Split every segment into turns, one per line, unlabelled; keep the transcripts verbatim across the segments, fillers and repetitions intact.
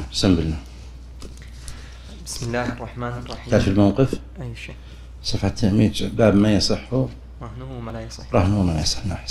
بسم الله.
بسم الله الرحمن الرحيم.
تعرف الموقف؟
أي شيء.
صفحة مئة باب ما يصح
رهنه وما لا يصح.
رهنه وما لا يصح. نعم.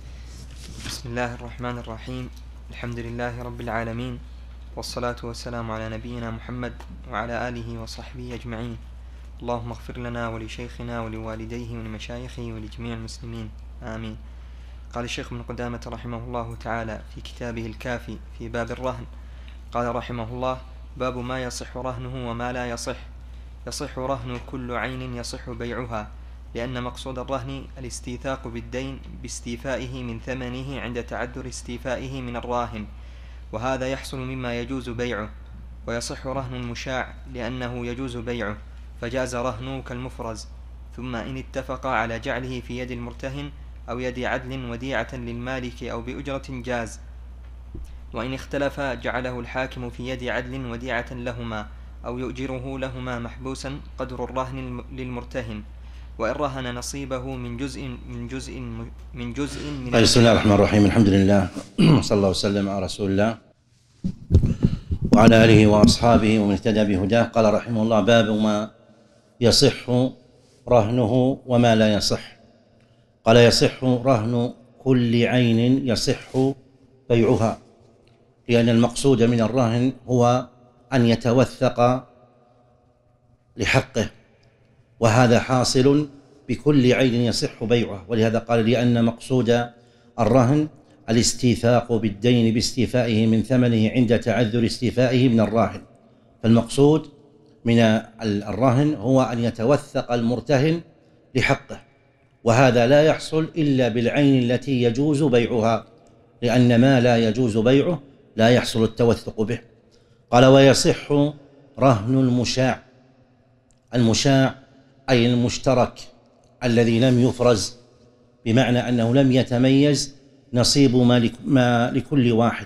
بسم الله الرحمن الرحيم. الحمد لله رب العالمين، والصلاة والسلام على نبينا محمد وعلى آله وصحبه أجمعين. اللهم اغفر لنا ولشيخنا ولوالديه ولمشايخه ولجميع المسلمين، آمين. قال الشيخ ابن قدامة رحمه الله تعالى في كتابه الكافي في باب الرهن، قال رحمه الله: باب ما يصح رهنه وما لا يصح. يصح رهن كل عين يصح بيعها، لأن مقصود الرهن الاستيثاق بالدين باستيفائه من ثمنه عند تعذر استيفائه من الراهن، وهذا يحصل مما يجوز بيعه. ويصح رهن المشاع لأنه يجوز بيعه، فجاز رهنه كالمفرز. ثم إن اتفقا على جعله في يد المرتهن أو يد عدل وديعة للمالك أو بأجرة جاز. وإن اختلفا جعله الحاكم في يد عدل وديعة لهما، أو يؤجره لهما محبوسا قدر الرهن للمرتهن، وإن رهن نصيبه من جزء من جزء من جزء من
طيب. بسم الله الرحمن الرحيم. الحمد لله صلى الله وسلم على رسول الله وعلى آله وأصحابه ومن اهتدى بهداه. قال رحمه الله: باب ما يصح رهنه وما لا يصح. قال: يصح رهن كل عين يصح بيعها، لأن المقصود من الرهن هو أن يتوثق لحقه، وهذا حاصل بكل عين يصح بيعها. ولهذا قال: لأن مقصود الرهن الاستيثاق بالدين باستيفائه من ثمنه عند تعذر استيفائه من الراهن. فالمقصود من الرهن هو أن يتوثق المرتهن لحقه، وهذا لا يحصل إلا بالعين التي يجوز بيعها، لأن ما لا يجوز بيعه لا يحصل التوثق به. قال: ويصح رهن المشاع. المشاع أي المشترك الذي لم يفرز، بمعنى أنه لم يتميز نصيب ما لكل واحد،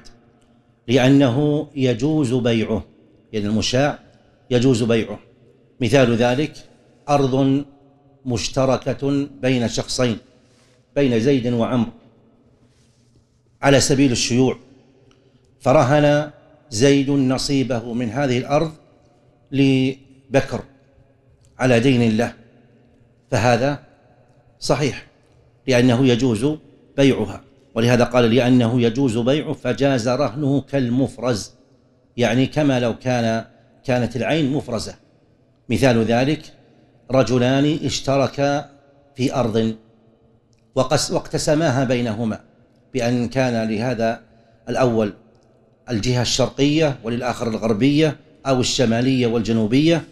لأنه يجوز بيعه. يعني المشاع يجوز بيعه. مثال ذلك: أرض مشتركة بين شخصين، بين زيد وعمر، على سبيل الشيوع، فرهن زيد نصيبه من هذه الأرض لبكر على دين له، فهذا صحيح لأنه يجوز بيعها. ولهذا قال: لأنه يجوز بيعه فجاز رهنه كالمفرز، يعني كما لو كان كانت العين مفرزة. مثال ذلك: رجلان اشتركا في أرض واقتسماها بينهما، بأن كان لهذا الأول الجهة الشرقية وللآخر الغربية أو الشمالية والجنوبية،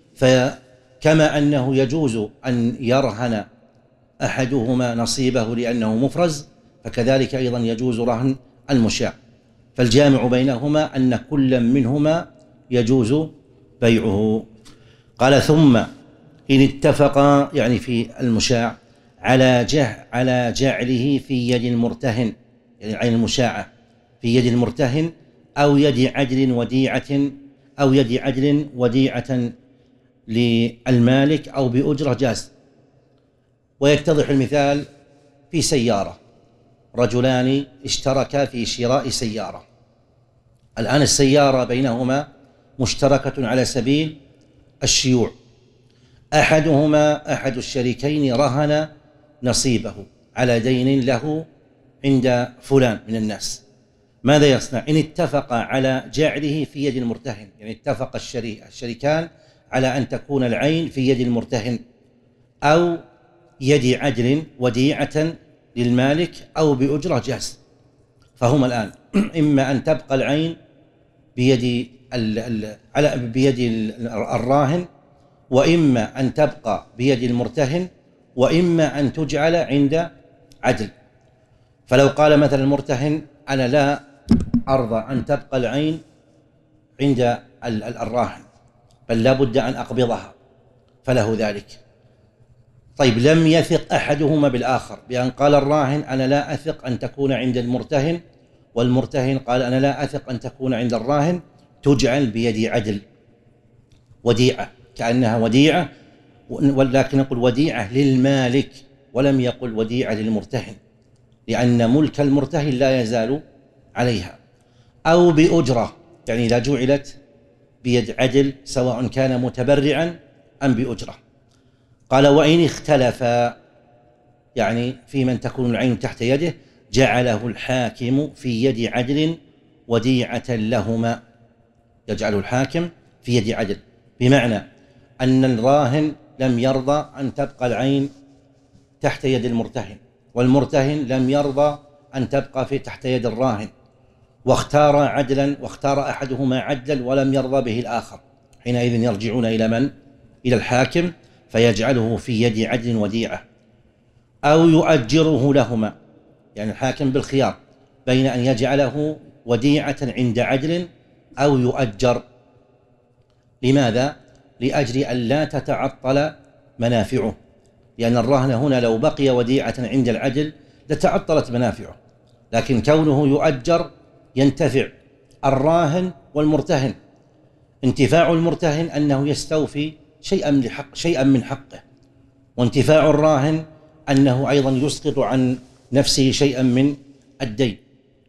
فكما أنه يجوز أن يرهن أحدهما نصيبه لأنه مفرز، فكذلك أيضا يجوز رهن المشاع. فالجامع بينهما أن كل منهما يجوز بيعه. قال: ثم إن اتفقا، يعني في المشاع، على جه على جعله في يد المرتهن، يعني عين المشاعة في يد المرتهن، أو يد عدل وديعة أو يد عدل وديعة للمالك أو بأجرة جاز. ويتضح المثال في سيارة، رجلان اشتركا في شراء سيارة. الآن السيارة بينهما مشتركة على سبيل الشيوع، أحدهما أحد الشريكين رهن نصيبه على دين له عند فلان من الناس. ماذا يصنع؟ إن اتفق على جعله في يد المرتهن، يعني اتفق الشريكان على أن تكون العين في يد المرتهن أو يد عدل وديعة للمالك أو بأجرة جاز، فهما الآن إما أن تبقى العين بيد على بيد الراهن، وإما أن تبقى بيد المرتهن، وإما أن تجعل عند عدل. فلو قال مثلا المرتهن: أنا لا أرضى أن تبقى العين عند الراهن، بل لا بد أن أقبضها، فله ذلك. طيب، لم يثق أحدهما بالآخر، بأن قال الراهن: أنا لا أثق أن تكون عند المرتهن، والمرتهن قال: أنا لا أثق أن تكون عند الراهن، تجعل بيد عدل وديعة، كأنها وديعة، ولكن يقول وديعة للمالك ولم يقل وديعة للمرتهن، لأن ملك المرتهن لا يزال عليها. أو بأجرة، يعني إذا جعلت بيد عدل سواء كان متبرعا أم بأجرة. قال وإن اختلفا، يعني في من تكون العين تحت يده، جعله الحاكم في يد عدل وديعة لهما. يجعله الحاكم في يد عدل، بمعنى أن الراهن لم يرضى أن تبقى العين تحت يد المرتهن، والمرتهن لم يرضى أن تبقى في تحت يد الراهن، واختار عدلا، واختار أحدهما عدلا ولم يرضى به الآخر، حينئذ يرجعون إلى من؟ إلى الحاكم فيجعله في يد عدل وديعة، أو يؤجره لهما، يعني الحاكم بالخيار بين أن يجعله وديعة عند عدل أو يؤجر. لماذا؟ لأجل أن لا تتعطل منافعه، لأن الرهن هنا لو بقي وديعة عند العدل لتعطلت منافعه، لكن كونه يؤجر ينتفع الراهن والمرتهن. انتفاع المرتهن أنه يستوفي شيئا من حق شيئا من حقه، وانتفاع الراهن أنه أيضا يسقط عن نفسه شيئا من الدين.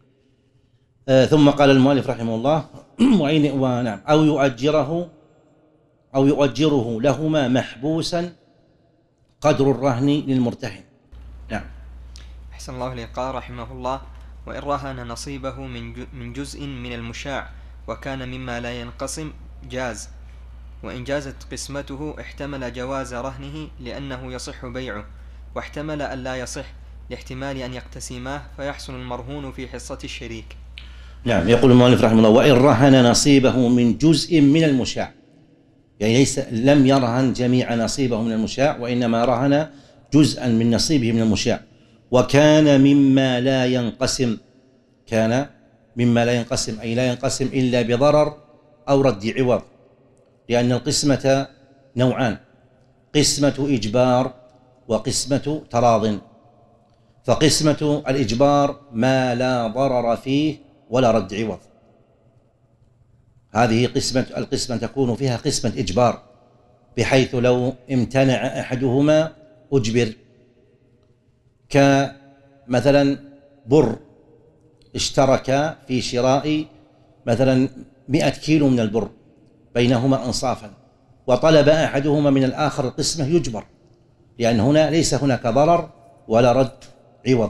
آه ثم قال المؤلف رحمه الله وعين ونعم أو يؤجره أو يؤجره لهما محبوسا قدر الرهن للمرتهن. نعم.
أحسن الله إليك. قال رحمه الله وإن رهن نصيبه من جزء من المشاع وكان مما لا ينقسم جاز، وإن جازت قسمته احتمل جواز رهنه لأنه يصح بيعه، واحتمل أن لا يصح لاحتمال أن يقتسماه فيحصل المرهون في حصة الشريك.
نعم. يقول المؤلف رحمه الله وإن رهن نصيبه من جزء من المشاع، يعني ليس لم يرهن جميع نصيبه من المشاع، وإنما رهن جزءا من نصيبه من المشاع، وكان مما لا ينقسم، كان مما لا ينقسم أي لا ينقسم إلا بضرر أو رد عوض، لأن القسمة نوعان: قسمة إجبار وقسمة تراض. فقسمة الإجبار ما لا ضرر فيه ولا رد عوض، هذه قسمة القسمة تكون فيها قسمة إجبار، بحيث لو امتنع أحدهما أجبر، كمثلا بر اشترك في شراء مثلا مئة كيلو من البر بينهما أنصافا، وطلب أحدهما من الآخر القسمة، يجبر، لأن هنا ليس هناك ضرر ولا رد عوض.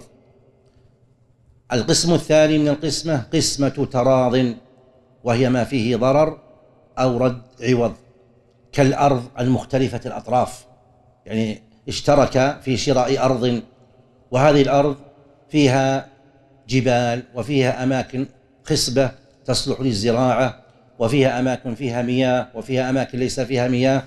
القسم الثاني من القسمة قسمة تراض، وهي ما فيه ضرر أو رد عوض، كالأرض المختلفة الأطراف، يعني اشترك في شراء أرض، وهذه الأرض فيها جبال وفيها أماكن خصبة تصلح للزراعة، وفيها أماكن فيها مياه وفيها أماكن ليس فيها مياه،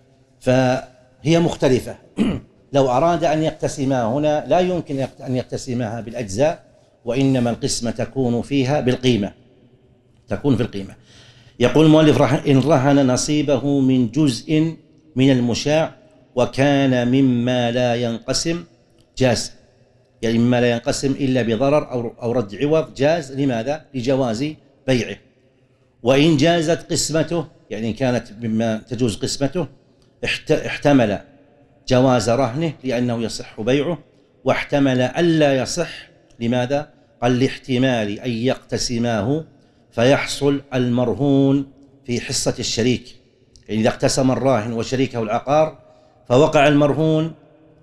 فهي مختلفة. لو أراد أن يقتسمها هنا لا يمكن أن يقتسمها بالأجزاء، وإنما القسمة تكون فيها بالقيمة، تكون في القيمة. يقول المؤلف إن رهن نصيبه من جزء من المشاع وكان مما لا ينقسم جاز، يعني مما لا ينقسم إلا بضرر أو رد عوض جاز. لماذا؟ لجواز بيعه. وإن جازت قسمته، يعني كانت مما تجوز قسمته، احتمل جواز رهنه لأنه يصح بيعه، واحتمل ألا يصح. لماذا؟ قال لاحتمال أن يقتسماه فيحصل المرهون في حصة الشريك، يعني إذا اقتسم الراهن وشريكه العقار فوقع المرهون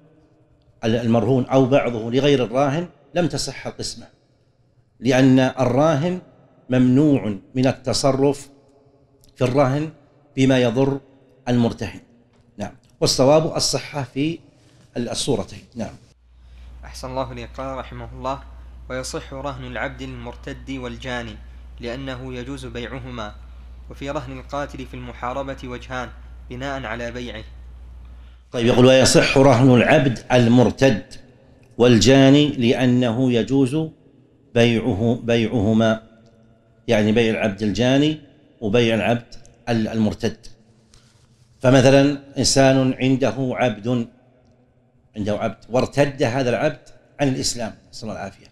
المرهون أو بعضه لغير الراهن، لم تصح القسمة، لأن الراهن ممنوع من التصرف في الرهن بما يضر المرتهن. نعم. والصواب الصحة في الصورتين. نعم.
أحسن الله إليك. قال رحمه الله ويصح رهن العبد المرتد والجاني لأنه يجوز بيعهما، وفي رهن القاتل في المحاربة وجهان بناء على بيعه.
طيب، يقول ويصح رهن العبد المرتد والجاني لأنه يجوز بيعه بيعهما، يعني بيع العبد الجاني وبيع العبد المرتد. فمثلا إنسان عنده عبد عنده عبد وارتد هذا العبد عن الإسلام، نسأل الله العافية،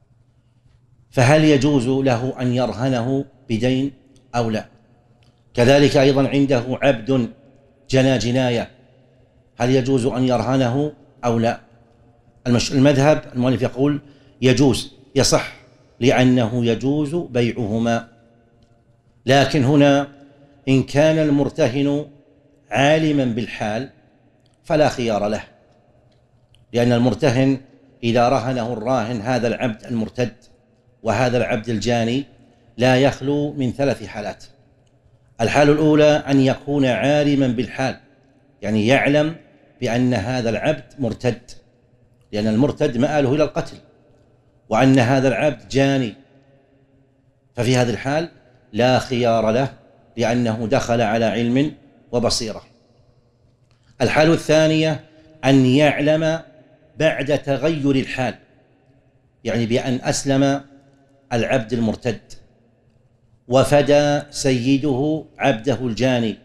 فهل يجوز له أن يرهنه بدين أو لا؟ كذلك أيضا عنده عبد جنى جناية، هل يجوز أن يرهنه أو لا؟ المذهب المؤلف يقول يجوز، يصح، لأنه يجوز بيعهما. لكن هنا إن كان المرتهن عالما بالحال فلا خيار له، لأن المرتهن إذا رهنه الراهن هذا العبد المرتد وهذا العبد الجاني لا يخلو من ثلاث حالات. الحالة الأولى أن يكون عالما بالحال، يعني يعلم بأن هذا العبد مرتد، لأن المرتد مآله إلى القتل، وأن هذا العبد جاني، ففي هذه الحال لا خيار له لأنه دخل على علم وبصيرة. الحالة الثانية أن يعلم بعد تغير الحال، يعني بأن أسلم العبد المرتد وفدى سيده عبده الجاني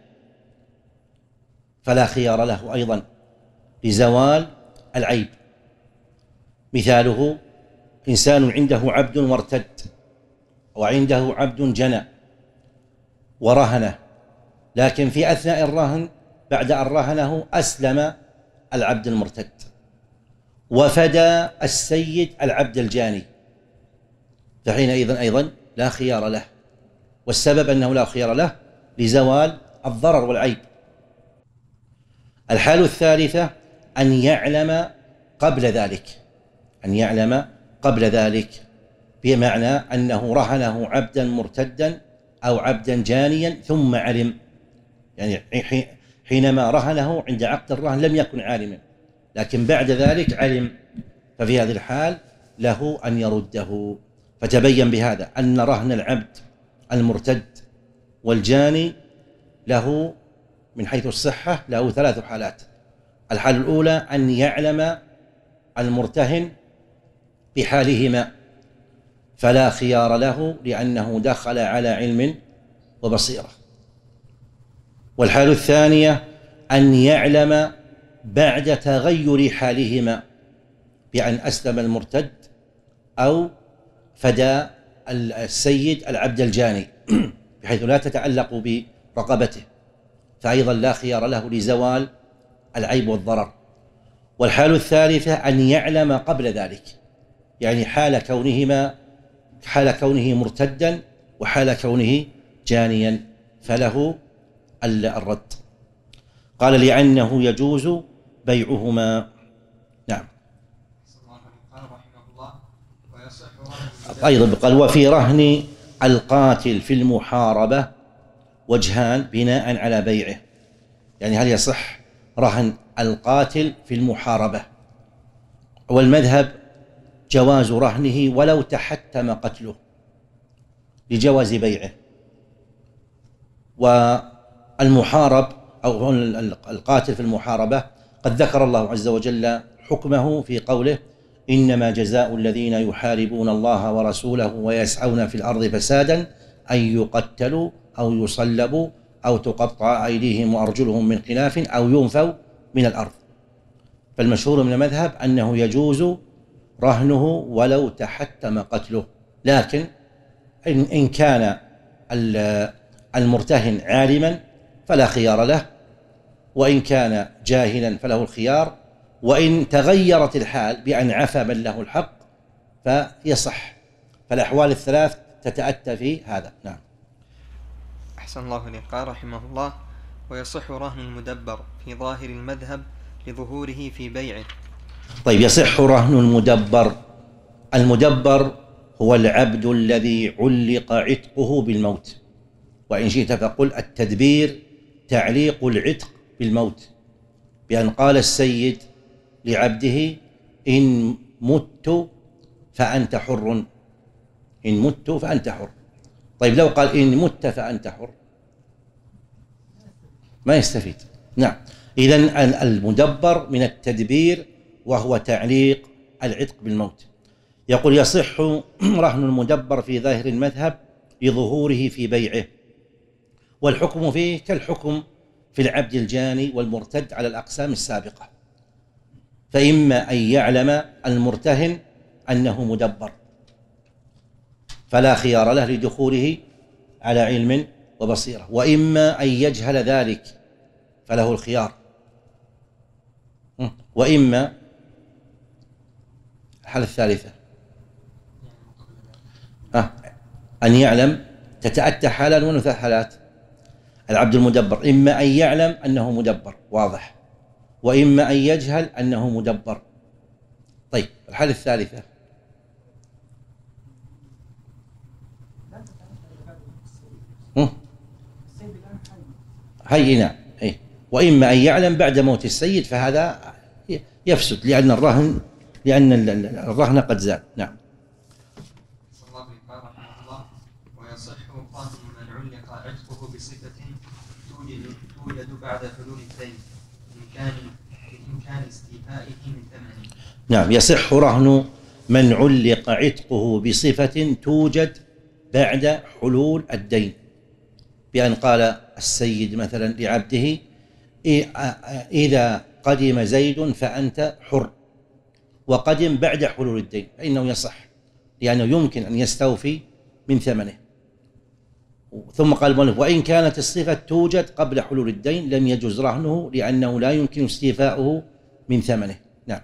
فلا خيار له أيضا لزوال العيب. مثاله إنسان عنده عبد مرتد وعنده عبد جنى ورهنه، لكن في أثناء الرهن بعد أن رهنه أسلم العبد المرتد وفدى السيد العبد الجاني، فحينئذ أيضا لا خيار له، والسبب أنه لا خيار له لزوال الضرر والعيب. الحالة الثالثة أن يعلم قبل ذلك، أن يعلم قبل ذلك بمعنى أنه رهنه عبدا مرتدا أو عبدا جانيا ثم علم، يعني حينما رهنه عند عقد الرهن لم يكن عالما، لكن بعد ذلك علم، ففي هذه الحال له أن يرده. فتبين بهذا أن رهن العبد المرتد والجاني له من حيث الصحة له ثلاث حالات. الحالة الأولى أن يعلم المرتهن بحالهما فلا خيار له لأنه دخل على علم وبصيرة. والحالة الثانية أن يعلم بعد تغير حالهما بأن أسلم المرتد أو فدى السيد العبد الجاني بحيث لا تتعلق برقبته، فأيضا لا خيار له لزوال العيب والضرر. والحالة الثالثة أن يعلم قبل ذلك، يعني حال كونهما حال كونه مرتدا وحال كونه جانيا فله الرد. قال لأنه يجوز بيعهما. نعم. أيضا قال وفي رهن القاتل في المحاربة وجهان بناء على بيعه، يعني هل يصح رهن القاتل في المحاربة؟ والمذهب جواز رهنه ولو تحتم قتله لجواز بيعه. والمحارب أو القاتل في المحاربة قد ذكر الله عز وجل حكمه في قوله إنما جزاء الذين يحاربون الله ورسوله ويسعون في الأرض فسادا أن يقتلوا أو يصلبوا أو تقطع أيديهم وأرجلهم من خلاف أو ينفوا من الأرض. فالمشهور من المذهب أنه يجوز رهنه ولو تحتم قتله، لكن إن كان المرتهن عالما فلا خيار له، وإن كان جاهلا فله الخيار، وإن تغيرت الحال بأن عفى من له الحق فيصح. فالأحوال الثلاث تتأتى في هذا. نعم.
أحسن الله إليك. قال رحمه الله ويصح رهن المدبر في ظاهر المذهب لظهوره في بيعه.
طيب، يصح رهن المدبر. المدبر هو العبد الذي علق عتقه بالموت، وإن شئت فقل التدبير تعليق العتق بالموت، بأن قال السيد لعبده إن مت فأنت حر، إن مت فأنت حر. طيب لو قال إن مت فأنت حر ما يستفيد. نعم. إذن المدبر من التدبير وهو تعليق العتق بالموت. يقول يصح رهن المدبر في ظاهر المذهب لظهوره في بيعه، والحكم فيه كالحكم في العبد الجاني والمرتد على الأقسام السابقة، فإما أن يعلم المرتهن أنه مدبر فلا خيار له لدخوله على علم وبصيرة، وإما أن يجهل ذلك فله الخيار، وإما الحالة الثالثة أه أن يعلم تتأتى حالان ولا ثلاث حالات؟ العبد المدبر إما أن يعلم أنه مدبر واضح، وإما أن يجهل أنه مدبر. طيب الحالة الثالثة هينا هي. وإما أن يعلم بعد موت السيد، فهذا يفسد لأن الرهن لأن الرهن قد زال. نعم.
ويصح رهن من علق عتقه بصفة توجد توجد بعد حلول الدين بإمكان بإمكان استيفائه من ثمنه.
نعم، يصح رهن من علق عتقه بصفة توجد بعد حلول الدين، بأن قال السيد مثلا لعبده: إذا قدم زيد فأنت حر، وقدم بعد حلول الدين، فإنه يصح لأنه يمكن أن يستوفي من ثمنه. ثم قال المؤلف: وإن كانت الصفة توجد قبل حلول الدين لم يجوز رهنه لأنه لا يمكن استيفاؤه من ثمنه. نعم.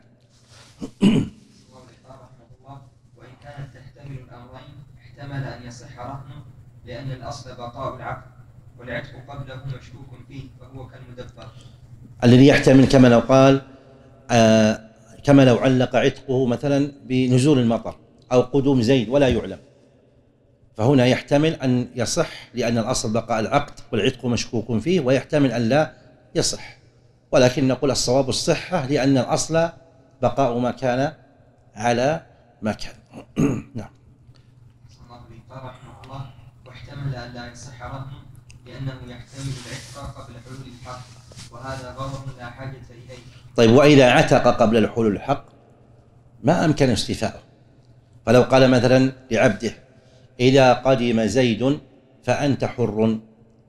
وإن كانت تحتمل الأمرين احتمل أن يصح رهنه لأن الأصل بقاء العقد والعتق قبله مشكوك فيه فهو كالمدبر.
الذي يحتمل كما لو قال آه كما لو علق عتقه مثلا بنزول المطر أو قدوم زيد ولا يعلم، فهنا يحتمل أن يصح لأن الأصل بقاء العقد والعتق مشكوك فيه، ويحتمل أن لا يصح، ولكن نقول الصواب الصحة لأن الأصل بقاء ما كان على ما كان. نعم.
رحمه الله: واحتمل أن لا يصح رهنه لأنه يحتمل العتق قبل حلول الحق، وهذا غرض لا حاجة إليه.
طيب، وإذا عتق قبل الحلول الحق ما أمكن استيفاؤه، فلو قال مثلا لعبده: إذا قدم زيد فأنت حر،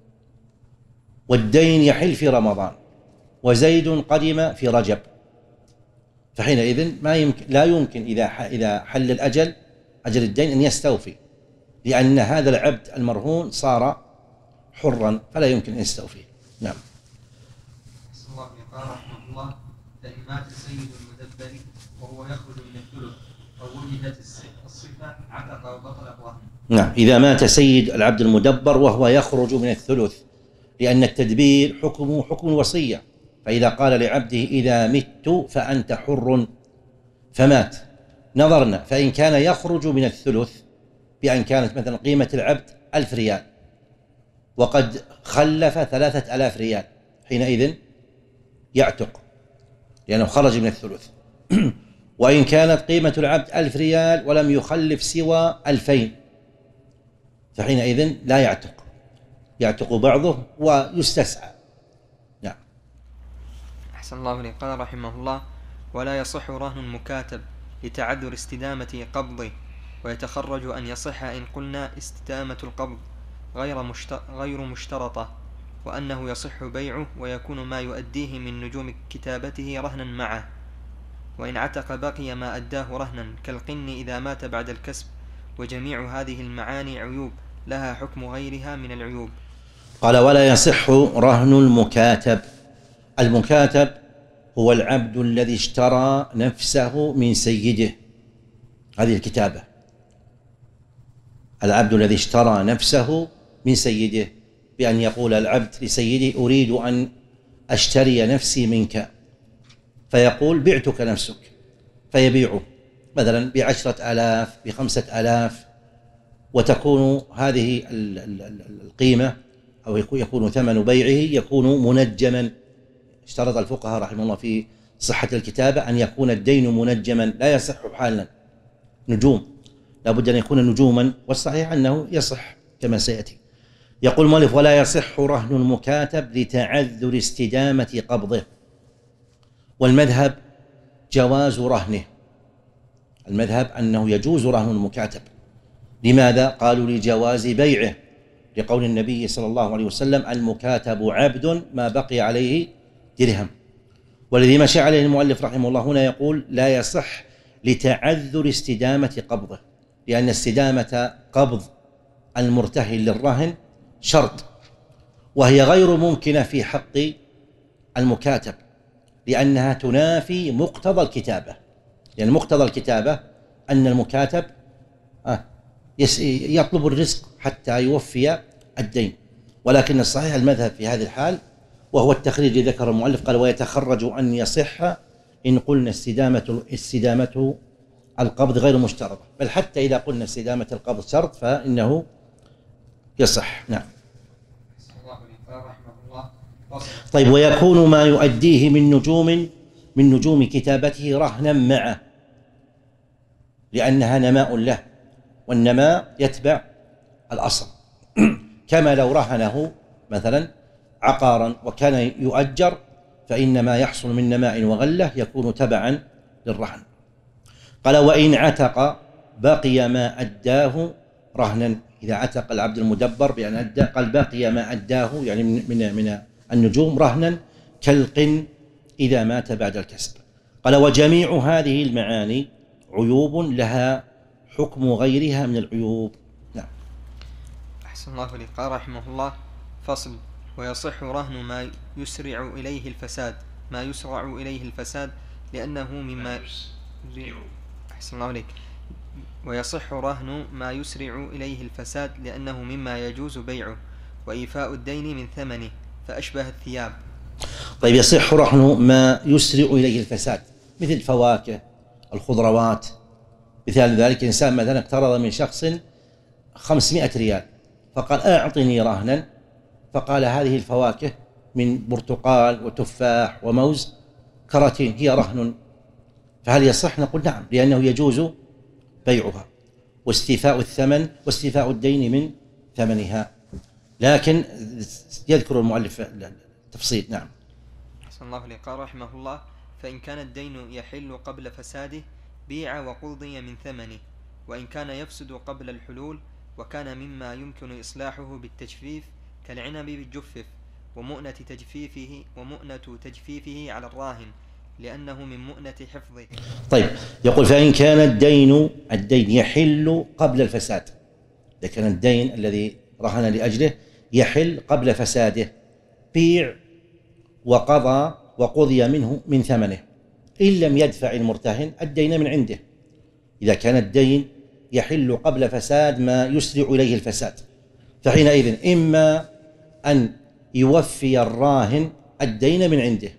والدين يحل في رمضان وزيد قدم في رجب، فحينئذ ما يمكن لا يمكن إذا إذا حل الأجل أجل الدين أن يستوفي، لأن هذا العبد المرهون صار حرا فلا يمكن أن يستوفي. نعم.
أحسن الله قال رحمه الله: فإن مات سيد المدبر وهو يخرج من الثلث أو وجدت الصفة عتق وبطل الرهن.
نعم، إذا مات سيد العبد المدبر وهو يخرج من الثلث، لأن التدبير حكمه حكم الوصية، فإذا قال لعبده: إذا مت فأنت حر، فمات، نظرنا فإن كان يخرج من الثلث بأن كانت مثلا قيمة العبد ألف ريال وقد خلف ثلاثة ألاف ريال، حينئذ يعتق لأنه خرج من الثلث. وإن كانت قيمة العبد ألف ريال ولم يخلف سوى ألفين، فحينئذ لا يعتق، يعتق بعضه ويستسعى. نعم.
أحسن الله إليك. قال رحمه الله: ولا يصح رهن المكاتب لتعذر استدامة قبضه، ويتخرج أن يصح إن قلنا استدامة القبض غير مشت... غير مشترطة، وأنه يصح بيعه ويكون ما يؤديه من نجوم كتابته رهنا معه، وإن عتق بقي ما أداه رهنا كالقن إذا مات بعد الكسب، وجميع هذه المعاني عيوب لها حكم غيرها من العيوب.
قال: ولا يصح رهن المكاتب. المكاتب هو العبد الذي اشترى نفسه من سيده، هذه الكتابة، العبد الذي اشترى نفسه من سيده، بأن يقول العبد لسيده: أريد أن أشتري نفسي منك، فيقول: بعتك نفسك، فيبيعه مثلا بعشرة آلاف بخمسة آلاف، وتكون هذه القيمة أو يكون ثمن بيعه يكون منجما. اشترط الفقهاء رحمه الله في صحة الكتابة أن يكون الدين منجما، لا يصح حالا نجوم، لابد أن يكون نجوما، والصحيح أنه يصح كما سيأتي. يقول المؤلف: ولا يصح رهن المكاتب لتعذر استدامة قبضه. والمذهب جواز رهنه، المذهب أنه يجوز رهن المكاتب. لماذا؟ قالوا: لجواز بيعه، لقول النبي صلى الله عليه وسلم: المكاتب عبد ما بقي عليه درهم. والذي مشى عليه المؤلف رحمه الله هنا يقول: لا يصح لتعذر استدامة قبضه، لأن استدامة قبض المرتهن للرهن شرط، وهي غير ممكنة في حق المكاتب، لأنها تنافي مقتضى الكتابة، لأن يعني مقتضى الكتابة أن المكاتب آه يطلب الرزق حتى يوفي الدين. ولكن الصحيح المذهب في هذه الحال، وهو التخريج الذي ذكر المؤلف، قال ويتخرج أن يصح إن قلنا استدامة استدامته القبض غير مشترطة، بل حتى إذا قلنا استدامة القبض شرط فإنه يصح. نعم. طيب، ويكون ما يؤديه من نجوم من نجوم كتابته رهنا معه، لأنها نماء له، والنماء يتبع الأصل. كما لو رهنه مثلا عقارا وكان يؤجر، فإن ما يحصل من نماء وغلة يكون تبعا للرهن. قال وإن عتق بقي ما أداه رهنا. إذا عتق العبد المدبر بأن أدى، قال بقي ما أداه يعني من من, من النجوم رهنا كالقن إذا مات بعد الكسب. قال وجميع هذه المعاني عيوب لها حكم غيرها من العيوب. نعم.
أحسن الله إليك. قال رحمه الله: فصل: ويصح رهن ما يسرع إليه الفساد ما يسرع إليه الفساد لأنه مما أحسن الله إليك. ويصح رهن ما يسرع إليه الفساد لأنه مما يجوز بيعه وإيفاء الدين من ثمنه، فأشبه الثياب.
طيب، يصح رهن ما يسرع إليه الفساد مثل الفواكه، الخضروات. مثال ذلك إنسان مثلا اقترض من شخص خمسمائة ريال، فقال أعطني رهنا، فقال هذه الفواكه من برتقال وتفاح وموز كراتين هي رهن، فهل يصح؟ نقول نعم، لأنه يجوز بيعها واستيفاء الثمن واستيفاء الدين من ثمنها. لكن يذكر المؤلف التفصيل. نعم.
أحسن الله إليك. قال رحمه الله: فإن كان الدين يحل قبل فساده بيع وقضي من ثمنه، وإن كان يفسد قبل الحلول وكان مما يمكن إصلاحه بالتجفيف كالعنب بالجفف ومؤنة تجفيفه ومؤنة تجفيفه على الراهن لأنه من مؤنة حفظه.
طيب، يقول فإن كان الدين الدين يحل قبل الفساد، إذا كان الدين الذي رهن لأجله يحل قبل فساده بيع وقضى وقضي منه من ثمنه، إن لم يدفع المرتهن الدين من عنده. إذا كان الدين يحل قبل فساد ما يسرع إليه الفساد، فحينئذ إما أن يوفي الراهن الدين من عنده،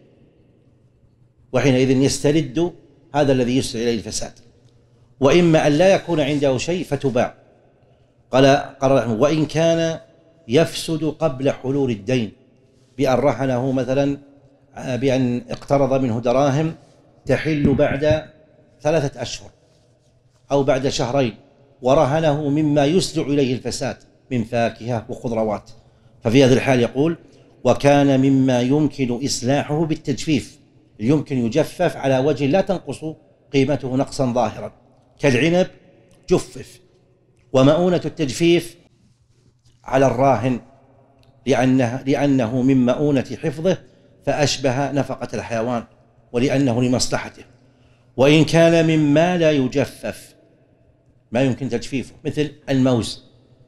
وحينئذ يسترد هذا الذي يسرع إليه الفساد، وإما أن لا يكون عنده شيء فتباع. قال قال وإن كان يفسد قبل حلول الدين، بأن رهنه مثلا بأن اقترض منه دراهم تحل بعد ثلاثة أشهر أو بعد شهرين، ورهنه مما يسرع إليه الفساد من فاكهة وخضروات، ففي هذه الحال يقول وكان مما يمكن إصلاحه بالتجفيف، يمكن يجفف على وجه لا تنقص قيمته نقصا ظاهرا، كالعنب جفف، ومؤونة التجفيف على الراهن لأنه, لأنه من مؤونة حفظه فأشبه نفقة الحيوان ولأنه لمصلحته. وإن كان مما لا يجفف ما يمكن تجفيفه مثل الموز،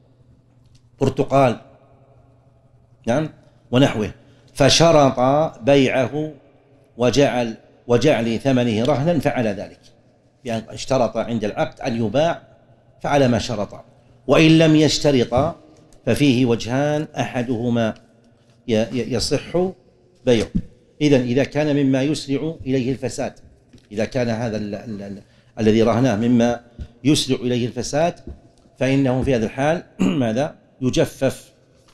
برتقال، نعم، ونحوه، فشرط بيعه وجعل وجعل ثمنه رهنا فعل ذلك، يعني اشترط عند العقد أن يباع فعل ما شرط. وإن لم يشترط ففيه وجهان أحدهما يصح بيعه. إذن إذا كان مما يسرع إليه الفساد، إذا كان هذا ال ال ال الذي رهناه مما يسرع إليه الفساد فإنه في هذا الحال ماذا؟ يجفف.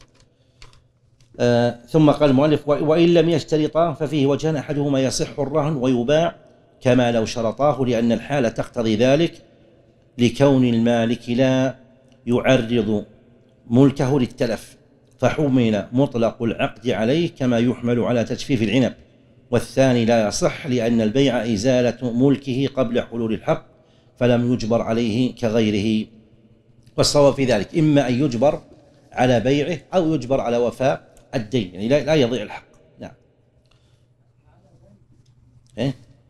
آه ثم قال المؤلف وإن لم يشترطا ففيه وجهان أحدهما يصح الرهن ويباع كما لو شرطاه، لأن الحالة تقتضي ذلك لكون المالك لا يعرض ملكه للتلف، فحمل مطلق العقد عليه كما يحمل على تجفيف العنب. والثاني لا يصح لأن البيع إزالة ملكه قبل حلول الحق فلم يجبر عليه كغيره. والصواب في ذلك إما أن يجبر على بيعه أو يجبر على وفاء الدين، يعني لا يضيع الحق. نعم. إيه؟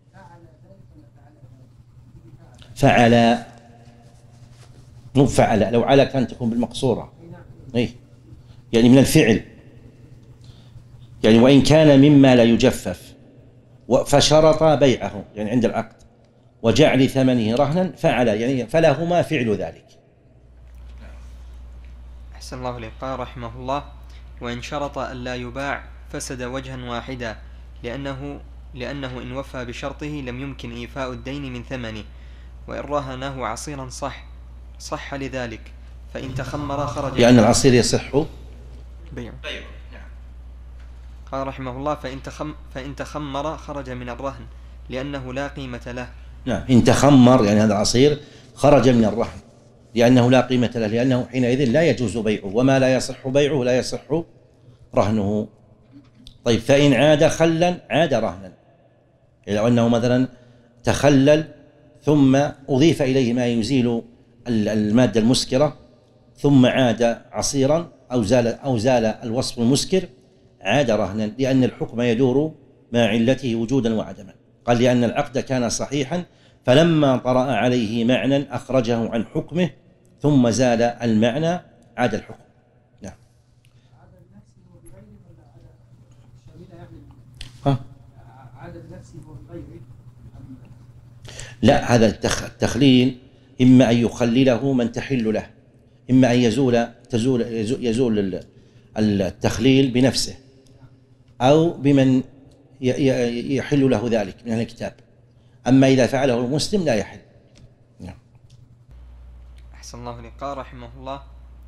فعل مو فعل، لو على كانت تكون بالمقصورة، إيه؟ يعني من الفعل، يعني وإن كان مما لا يجفف فشرط بيعه يعني عند العقد وجعل ثمنه رهنا فعل، يعني فلهما فعل ذلك.
أحسن الله إليك. قال رحمه الله: وإن شرط أن لا يباع فسد وجها واحدا، لأنه لأنه إن وفى بشرطه لم يمكن إيفاء الدين من ثمنه، وإن رهنه عصيرا صح صح لذلك، فإن تخمر خرج
لأن العصير يصح
بيعه. قال رحمه الله: فإن, تخم فإن تخمر خرج من الرهن لأنه لا قيمة له.
نعم، إن تخمر يعني هذا العصير خرج من الرهن لأنه لا قيمة له، لأنه حينئذ لا يجوز بيعه، وما لا يصح بيعه لا يصح رهنه. طيب، فإن عاد خلا عاد رهنا، لو أنه مثلا تخلل ثم أضيف إليه ما يزيل المادة المسكرة ثم عاد عصيرا أو زال أو زال الوصف المسكر، عاد رهنا، لأن الحكم يدور مع علته وجودا وعدما. قال: لأن العقد كان صحيحا فلما طرأ عليه معنى أخرجه عن حكمه ثم زال المعنى عاد الحكم. نعم. ها؟ لا، هذا التخليل إما أن يخلله من تحل له، إما أن يزول تزول يزول التخليل بنفسه أو بمن يحل له ذلك من الكتاب، أما إذا فعله المسلم لا يحل. نعم.
أحسن الله إليك. قال رحمه الله: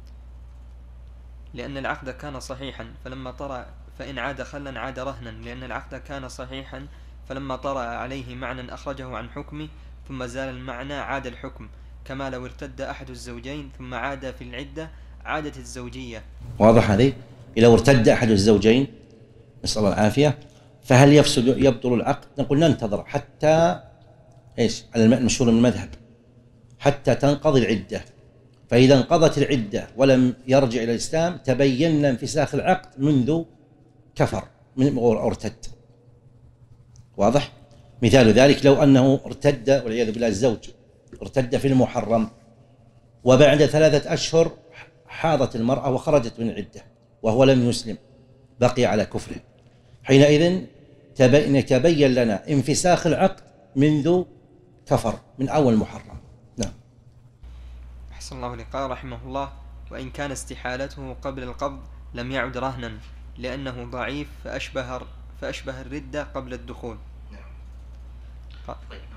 لأن العقد كان صحيحا فلما طرأ فإن عاد خلا عاد رهنا، لأن العقد كان صحيحا فلما طرأ عليه معنى أخرجه عن حكمه ثم زال المعنى عاد الحكم، كما لو ارتد أحد الزوجين ثم عاد في العدة عادت الزوجية.
واضح هذه؟ لو ارتد أحد الزوجين نسأل الله العافية، فهل يفسد يبطل العقد؟ نقول ننتظر حتى ايش؟ على المشهور من المذهب، حتى تنقضي العدة، فإذا انقضت العدة ولم يرجع إلى الإسلام تبين انفساخ العقد منذ كفر من أو ارتد. واضح؟ مثال ذلك لو أنه ارتد والعياذ بالله الزوج ارتد في المحرم، وبعد ثلاثة أشهر حاضت المرأة وخرجت من العدة وهو لم يسلم، بقي على كفره، حينئذ تبين لنا انفساخ العقد منذ كفر من أول محرم. نعم.
أحسن الله إليك. قال رحمه الله: وإن كان استحالته قبل القبض لم يعد رهنا، لأنه ضعيف فأشبه فأشبه الردة قبل الدخول. نعم.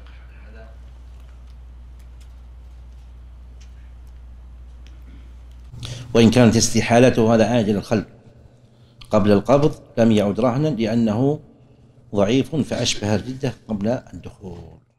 وإن كانت استحالته هذا عاجل الخلق قبل القبض لم يعد رهنا، لأنه ضعيف فأشبه الردة قبل الدخول.